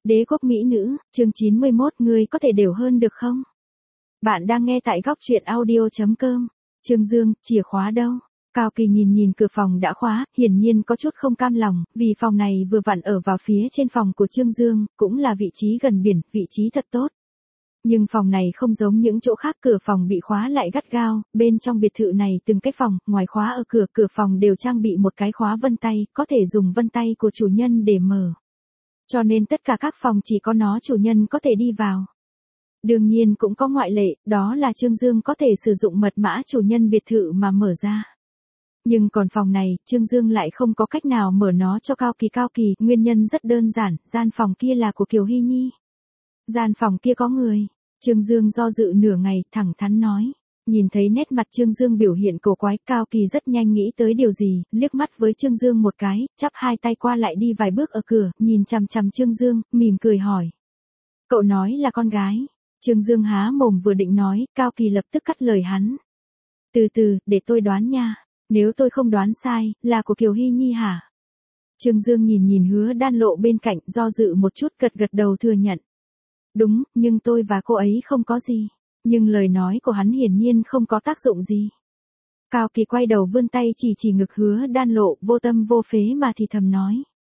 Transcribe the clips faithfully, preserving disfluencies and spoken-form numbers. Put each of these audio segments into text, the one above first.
Đế quốc mỹ nữ, chương chín mươi mốt, ngươi có thể đều hơn được không? Bạn đang nghe tại góc truyện audio chấm com. Trương Dương, chìa khóa đâu? Cao Kỳ nhìn nhìn cửa phòng đã khóa, hiển nhiên có chút không cam lòng, vì phòng này vừa vặn ở vào phía trên phòng của Trương Dương, cũng là vị trí gần biển, vị trí thật tốt. Nhưng phòng này không giống những chỗ khác, cửa phòng bị khóa lại gắt gao, bên trong biệt thự này từng cái phòng, ngoài khóa ở cửa, cửa phòng đều trang bị một cái khóa vân tay, có thể dùng vân tay của chủ nhân để mở. Cho nên tất cả các phòng chỉ có nó chủ nhân có thể đi vào. Đương nhiên cũng có ngoại lệ, đó là Trương Dương có thể sử dụng mật mã chủ nhân biệt thự mà mở ra. Nhưng còn phòng này, Trương Dương lại không có cách nào mở nó cho Cao Kỳ. Cao Kỳ, nguyên nhân rất đơn giản, gian phòng kia là của Kiều Hy Nhi. Gian phòng kia có người. Trương Dương do dự nửa ngày, thẳng thắn nói. Nhìn thấy nét mặt Trương Dương biểu hiện cổ quái, Cao Kỳ rất nhanh nghĩ tới điều gì, liếc mắt với Trương Dương một cái, chắp hai tay qua lại đi vài bước ở cửa, nhìn chằm chằm Trương Dương, mỉm cười hỏi. Cậu nói là con gái. Trương Dương há mồm vừa định nói, Cao Kỳ lập tức cắt lời hắn. Từ từ, để tôi đoán nha. Nếu tôi không đoán sai, là của Kiều Hy Nhi hả? Trương Dương nhìn nhìn Hứa Đan Lộ bên cạnh, do dự một chút, gật gật đầu thừa nhận. Đúng, nhưng tôi và cô ấy không có gì. Nhưng lời nói của hắn hiển nhiên không có tác dụng gì. Cao Kỳ quay đầu vươn tay chỉ chỉ ngực Hứa Đan Lộ, vô tâm vô phế mà thì thầm nói.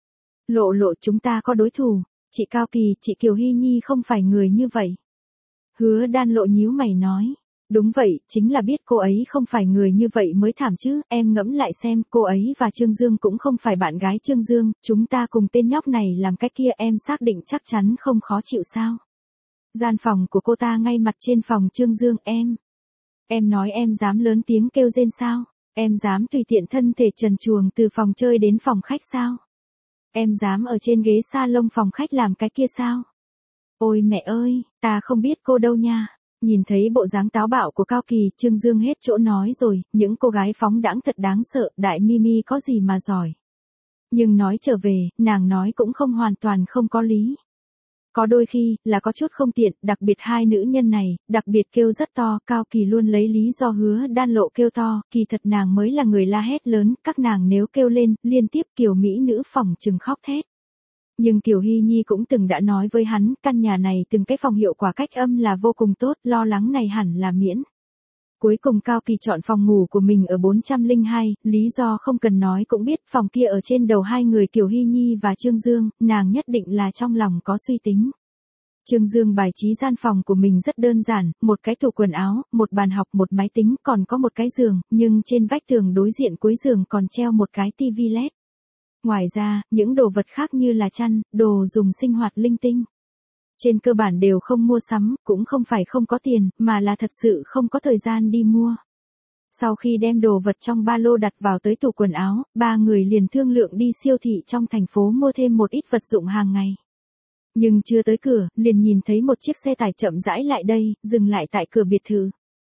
Lộ Lộ, chúng ta có đối thủ. Chị Cao Kỳ, chị Kiều Hy Nhi không phải người như vậy. Hứa Đan Lộ nhíu mày nói. Đúng vậy, chính là biết cô ấy không phải người như vậy mới thảm chứ, em ngẫm lại xem, cô ấy và Trương Dương cũng không phải bạn gái Trương Dương, chúng ta cùng tên nhóc này làm cái kia, em xác định chắc chắn không khó chịu sao. Gian phòng của cô ta ngay mặt trên phòng Trương Dương, em. Em nói em dám lớn tiếng kêu rên sao? Em dám tùy tiện thân thể trần truồng từ phòng chơi đến phòng khách sao? Em dám ở trên ghế salon phòng khách làm cái kia sao? Ôi mẹ ơi, ta không biết cô đâu nha. Nhìn thấy bộ dáng táo bạo của Cao Kỳ, Trương Dương hết chỗ nói rồi, những cô gái phóng đãng thật đáng sợ, đại Mimi có gì mà giỏi. Nhưng nói trở về, nàng nói cũng không hoàn toàn không có lý. Có đôi khi, là có chút không tiện, đặc biệt hai nữ nhân này, đặc biệt kêu rất to, Cao Kỳ luôn lấy lý do Hứa Đan Lộ kêu to, kỳ thật nàng mới là người la hét lớn, các nàng nếu kêu lên, liên tiếp Kiều Mỹ nữ phỏng chừng khóc thét. Nhưng Kiều Hy Nhi cũng từng đã nói với hắn, căn nhà này từng cái phòng hiệu quả cách âm là vô cùng tốt, lo lắng này hẳn là miễn. Cuối cùng Cao Kỳ chọn phòng ngủ của mình ở bốn trăm lẻ hai, lý do không cần nói cũng biết, phòng kia ở trên đầu hai người Kiều Hy Nhi và Trương Dương, nàng nhất định là trong lòng có suy tính. Trương Dương bài trí gian phòng của mình rất đơn giản, một cái tủ quần áo, một bàn học, một máy tính, còn có một cái giường, nhưng trên vách tường đối diện cuối giường còn treo một cái tivi led. Ngoài ra, những đồ vật khác như là chăn, đồ dùng sinh hoạt linh tinh. Trên cơ bản đều không mua sắm, cũng không phải không có tiền, mà là thật sự không có thời gian đi mua. Sau khi đem đồ vật trong ba lô đặt vào tới tủ quần áo, ba người liền thương lượng đi siêu thị trong thành phố mua thêm một ít vật dụng hàng ngày. Nhưng chưa tới cửa, liền nhìn thấy một chiếc xe tải chậm rãi lại đây, dừng lại tại cửa biệt thự.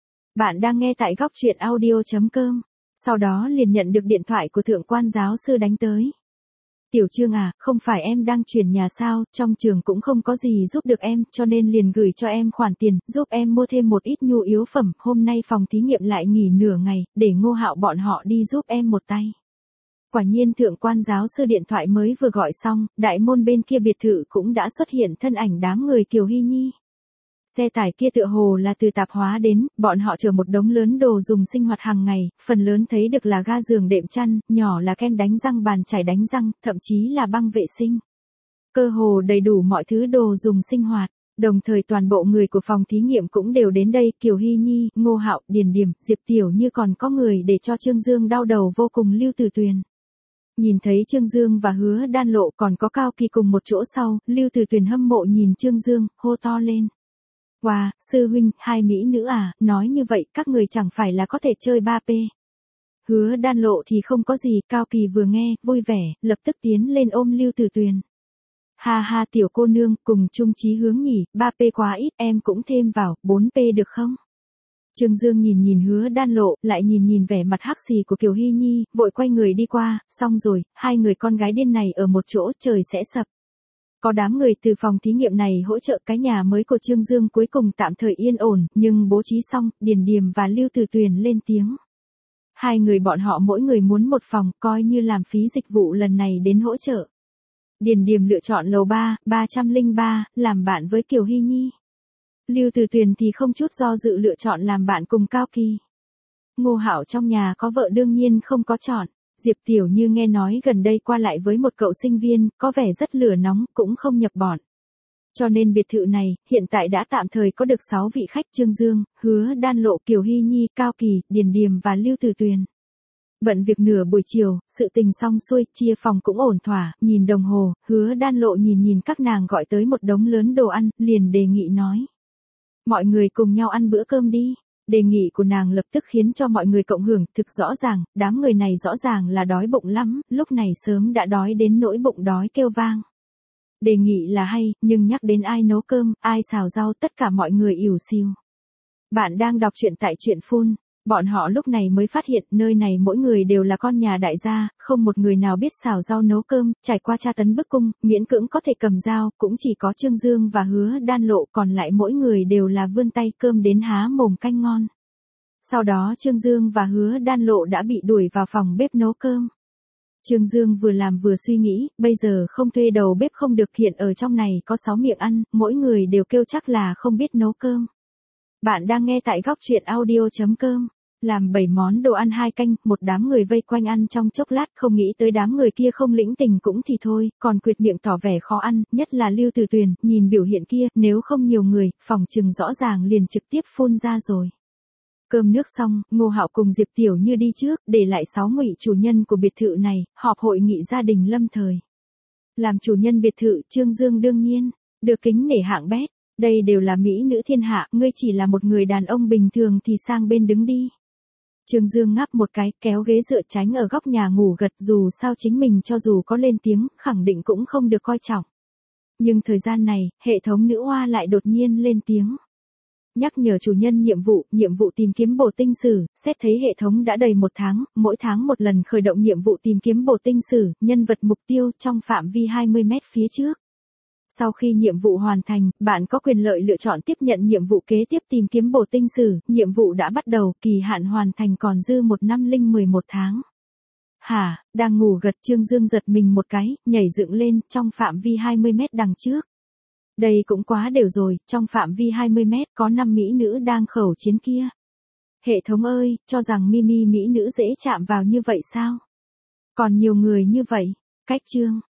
Bạn đang nghe tại góc truyện audio chấm com. Sau đó liền nhận được điện thoại của thượng quan giáo sư đánh tới. Tiểu Trương à, không phải em đang chuyển nhà sao, trong trường cũng không có gì giúp được em, cho nên liền gửi cho em khoản tiền, giúp em mua thêm một ít nhu yếu phẩm, hôm nay phòng thí nghiệm lại nghỉ nửa ngày, để Ngô Hạo bọn họ đi giúp em một tay. Quả nhiên thượng quan giáo sư điện thoại mới vừa gọi xong, đại môn bên kia biệt thự cũng đã xuất hiện thân ảnh đám người Kiều Hy Nhi. Xe tải kia tựa hồ là từ tạp hóa đến, bọn họ chở một đống lớn đồ dùng sinh hoạt hàng ngày, phần lớn thấy được là ga giường đệm chăn, nhỏ là kem đánh răng, bàn chải đánh răng, thậm chí là băng vệ sinh. Cơ hồ đầy đủ mọi thứ đồ dùng sinh hoạt, đồng thời toàn bộ người của phòng thí nghiệm cũng đều đến đây, Kiều Hy Nhi, Ngô Hạo, Điền Điềm, Diệp Tiểu Như, còn có người để cho Trương Dương đau đầu vô cùng Lưu Từ Tuyền. Nhìn thấy Trương Dương và Hứa Đan Lộ còn có Cao Kỳ cùng một chỗ sau, Lưu Từ Tuyền hâm mộ nhìn Trương Dương, hô to lên. Wow, sư huynh, hai mỹ nữ à, nói như vậy các người chẳng phải là có thể chơi ba P. Hứa Đan Lộ thì không có gì, Cao Kỳ vừa nghe, vui vẻ, lập tức tiến lên ôm Lưu Từ Tuyền. Ha ha tiểu cô nương, cùng chung chí hướng nhỉ, ba P quá ít, em cũng thêm vào, bốn P được không? Trương Dương nhìn nhìn Hứa Đan Lộ, lại nhìn nhìn vẻ mặt hắc xì của Kiều Hy Nhi, vội quay người đi qua, xong rồi, hai người con gái điên này ở một chỗ, trời sẽ sập. Có đám người từ phòng thí nghiệm này hỗ trợ, cái nhà mới của Trương Dương cuối cùng tạm thời yên ổn, nhưng bố trí xong, Điền Điềm và Lưu Từ Tuyền lên tiếng. Hai người bọn họ mỗi người muốn một phòng, coi như làm phí dịch vụ lần này đến hỗ trợ. Điền Điềm lựa chọn lầu ba, ba trăm lẻ ba, làm bạn với Kiều Hy Nhi. Lưu Từ Tuyền thì không chút do dự lựa chọn làm bạn cùng Cao Kỳ. Ngô Hạo trong nhà có vợ đương nhiên không có chọn. Diệp Tiểu Như nghe nói gần đây qua lại với một cậu sinh viên, có vẻ rất lửa nóng, cũng không nhập bọn. Cho nên biệt thự này, hiện tại đã tạm thời có được sáu vị khách: Trương Dương, Hứa Đan Lộ, Kiều Hy Nhi, Cao Kỳ, Điền Điềm và Lưu Từ Tuyền. Bận việc nửa buổi chiều, sự tình xong xuôi, chia phòng cũng ổn thỏa, nhìn đồng hồ, Hứa Đan Lộ nhìn nhìn các nàng gọi tới một đống lớn đồ ăn, liền đề nghị nói. Mọi người cùng nhau ăn bữa cơm đi. Đề nghị của nàng lập tức khiến cho mọi người cộng hưởng, thực rõ ràng, đám người này rõ ràng là đói bụng lắm, lúc này sớm đã đói đến nỗi bụng đói kêu vang. Đề nghị là hay, nhưng nhắc đến ai nấu cơm, ai xào rau, tất cả mọi người ỉu xìu. Bạn đang đọc truyện tại truyện phun. Bọn họ lúc này mới phát hiện nơi này mỗi người đều là con nhà đại gia, không một người nào biết xào rau nấu cơm, trải qua tra tấn bức cung, miễn cưỡng có thể cầm dao, cũng chỉ có Trương Dương và Hứa Đan Lộ, còn lại mỗi người đều là vươn tay cơm đến há mồm canh ngon. Sau đó Trương Dương và Hứa Đan Lộ đã bị đuổi vào phòng bếp nấu cơm. Trương Dương vừa làm vừa suy nghĩ, bây giờ không thuê đầu bếp không được, hiện ở trong này có sáu miệng ăn, mỗi người đều kêu chắc là không biết nấu cơm. Bạn đang nghe tại góc truyện audio chấm com. Làm bảy món đồ ăn hai canh, một đám người vây quanh ăn trong chốc lát, không nghĩ tới đám người kia không lĩnh tình cũng thì thôi, còn quyệt miệng tỏ vẻ khó ăn, nhất là Lưu Từ Tuyền, nhìn biểu hiện kia, nếu không nhiều người, phòng chừng rõ ràng liền trực tiếp phun ra rồi. Cơm nước xong, Ngô Hạo cùng Diệp Tiểu Như đi trước, để lại sáu ngụy chủ nhân của biệt thự này, họp hội nghị gia đình lâm thời. Làm chủ nhân biệt thự, Trương Dương đương nhiên được kính nể hạng bét, đây đều là mỹ nữ thiên hạ, ngươi chỉ là một người đàn ông bình thường thì sang bên đứng đi. Trương Dương ngáp một cái, kéo ghế dựa tránh ở góc nhà ngủ gật, dù sao chính mình cho dù có lên tiếng, khẳng định cũng không được coi trọng. Nhưng thời gian này, hệ thống nữ oa lại đột nhiên lên tiếng. Nhắc nhở chủ nhân nhiệm vụ, nhiệm vụ tìm kiếm bổ tinh sử, xét thấy hệ thống đã đầy một tháng, mỗi tháng một lần khởi động nhiệm vụ tìm kiếm bổ tinh sử, nhân vật mục tiêu trong phạm vi hai mươi mét phía trước. Sau khi nhiệm vụ hoàn thành, bạn có quyền lợi lựa chọn tiếp nhận nhiệm vụ kế tiếp tìm kiếm bổ tinh sử, nhiệm vụ đã bắt đầu, kỳ hạn hoàn thành còn dư một năm linh mười một tháng. Hả, đang ngủ gật Trương Dương giật mình một cái, nhảy dựng lên, trong phạm vi hai mươi mét đằng trước. Đây cũng quá đều rồi, trong phạm vi hai mươi mét có năm mỹ nữ đang khẩu chiến kia. Hệ thống ơi, cho rằng Mimi mỹ nữ dễ chạm vào như vậy sao? Còn nhiều người như vậy, cách chương.